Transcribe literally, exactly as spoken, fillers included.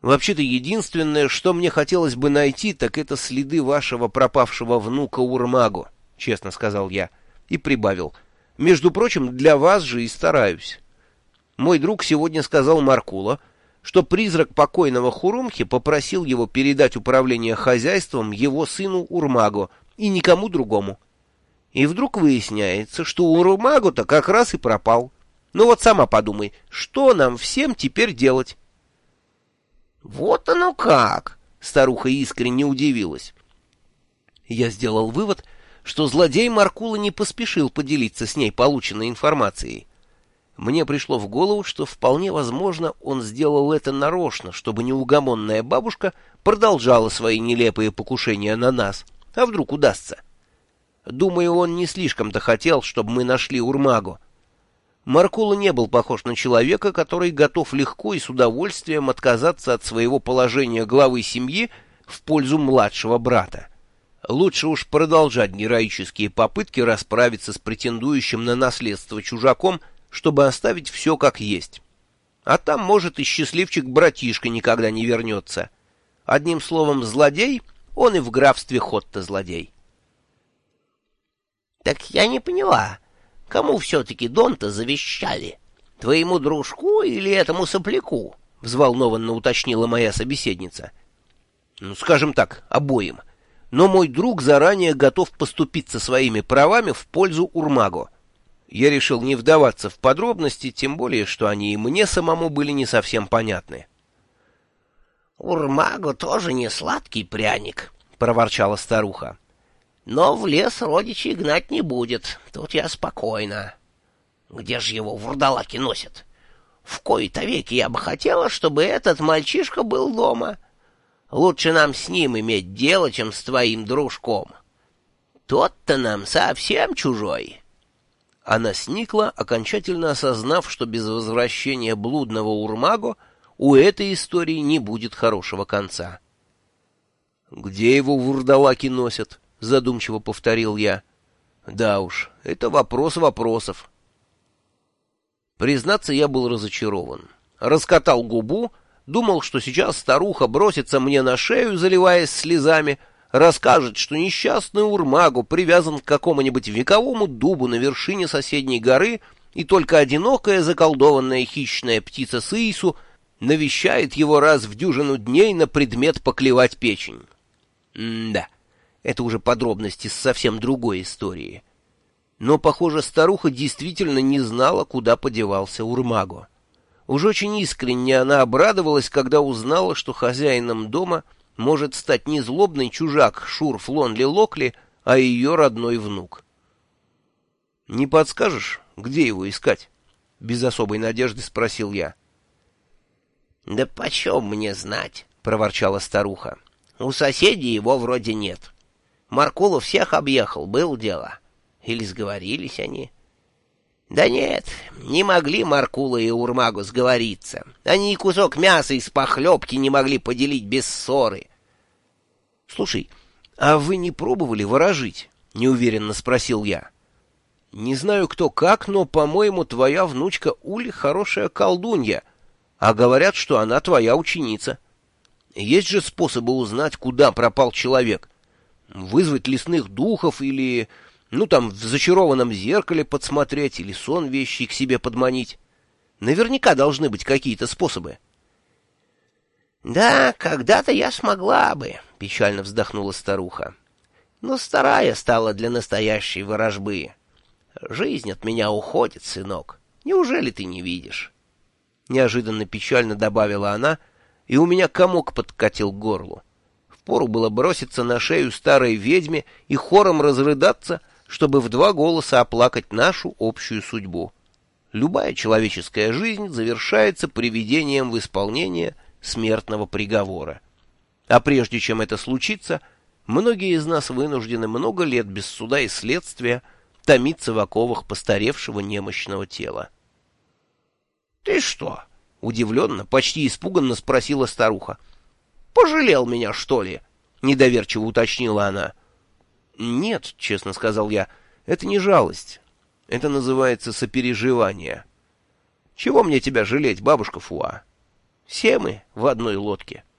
Вообще-то единственное, что мне хотелось бы найти, так это следы вашего пропавшего внука Урмагу, — честно сказал я, и прибавил. Между прочим, для вас же и стараюсь. Мой друг сегодня сказал Маркула, что призрак покойного Хурумхи попросил его передать управление хозяйством его сыну Урмагу и никому другому. И вдруг выясняется, что Урмагу-то как раз и пропал. Ну вот сама подумай, что нам всем теперь делать? «Вот оно как!» — старуха искренне удивилась. Я сделал вывод, что злодей Маркула не поспешил поделиться с ней полученной информацией. Мне пришло в голову, что вполне возможно он сделал это нарочно, чтобы неугомонная бабушка продолжала свои нелепые покушения на нас. А вдруг удастся? Думаю, он не слишком-то хотел, чтобы мы нашли Урмагу. Маркула не был похож на человека, который готов легко и с удовольствием отказаться от своего положения главы семьи в пользу младшего брата. Лучше уж продолжать героические попытки расправиться с претендующим на наследство чужаком, чтобы оставить все как есть. А там, может, и счастливчик-братишка никогда не вернется. Одним словом, злодей, он и в графстве Хотта злодей. — Так я не поняла. Кому все-таки дом-то завещали? Твоему дружку или этому сопляку? — взволнованно уточнила моя собеседница. — Ну, скажем так, обоим. Но мой друг заранее готов поступиться своими правами в пользу Урмагу. Я решил не вдаваться в подробности, тем более, что они и мне самому были не совсем понятны. — Урмагу тоже не сладкий пряник, — проворчала старуха. Но в лес родичей гнать не будет, тут я спокойна. Где же его вурдалаки носят? В кои-то веки я бы хотела, чтобы этот мальчишка был дома. Лучше нам с ним иметь дело, чем с твоим дружком. Тот-то нам совсем чужой. Она сникла, окончательно осознав, что без возвращения блудного Урмагу у этой истории не будет хорошего конца. «Где его вурдалаки носят?» — задумчиво повторил я. Да уж, это вопрос вопросов. Признаться, я был разочарован. Раскатал губу, думал, что сейчас старуха бросится мне на шею, заливаясь слезами, расскажет, что несчастный Урмагу привязан к какому-нибудь вековому дубу на вершине соседней горы, и только одинокая заколдованная хищная птица Сыису навещает его раз в дюжину дней на предмет поклевать печень. М-да. Это уже подробности с совсем другой истории. Но, похоже, старуха действительно не знала, куда подевался Урмагу. Уж очень искренне она обрадовалась, когда узнала, что хозяином дома может стать не злобный чужак Шур Флонли Локли, а ее родной внук. — Не подскажешь, где его искать? — без особой надежды спросил я. — Да почем мне знать? — проворчала старуха. — У соседей его вроде нет. Маркулу всех объехал, было дело. Или сговорились они? Да нет, не могли Маркула и Урмагу сговориться. Они и кусок мяса из похлебки не могли поделить без ссоры. — Слушай, а вы не пробовали ворожить? — неуверенно спросил я. — Не знаю, кто как, но, по-моему, твоя внучка Ули хорошая колдунья, а говорят, что она твоя ученица. Есть же способы узнать, куда пропал человек. Вызвать лесных духов или, ну там, в зачарованном зеркале подсмотреть или сон вещий к себе подманить. Наверняка должны быть какие-то способы. — Да, когда-то я смогла бы, — печально вздохнула старуха. — Но старая стала для настоящей ворожбы. Жизнь от меня уходит, сынок. Неужели ты не видишь? Неожиданно печально добавила она, и у меня комок подкатил к горлу. Впору было броситься на шею старой ведьме и хором разрыдаться, чтобы в два голоса оплакать нашу общую судьбу. Любая человеческая жизнь завершается приведением в исполнение смертного приговора. А прежде чем это случится, многие из нас вынуждены много лет без суда и следствия томиться в оковах постаревшего немощного тела. — Ты что? — удивленно, почти испуганно спросила старуха. Пожалел меня, что ли? — недоверчиво уточнила она. — Нет, — честно сказал я, — это не жалость. Это называется сопереживание. Чего мне тебя жалеть, бабушка Фуа? Все мы в одной лодке.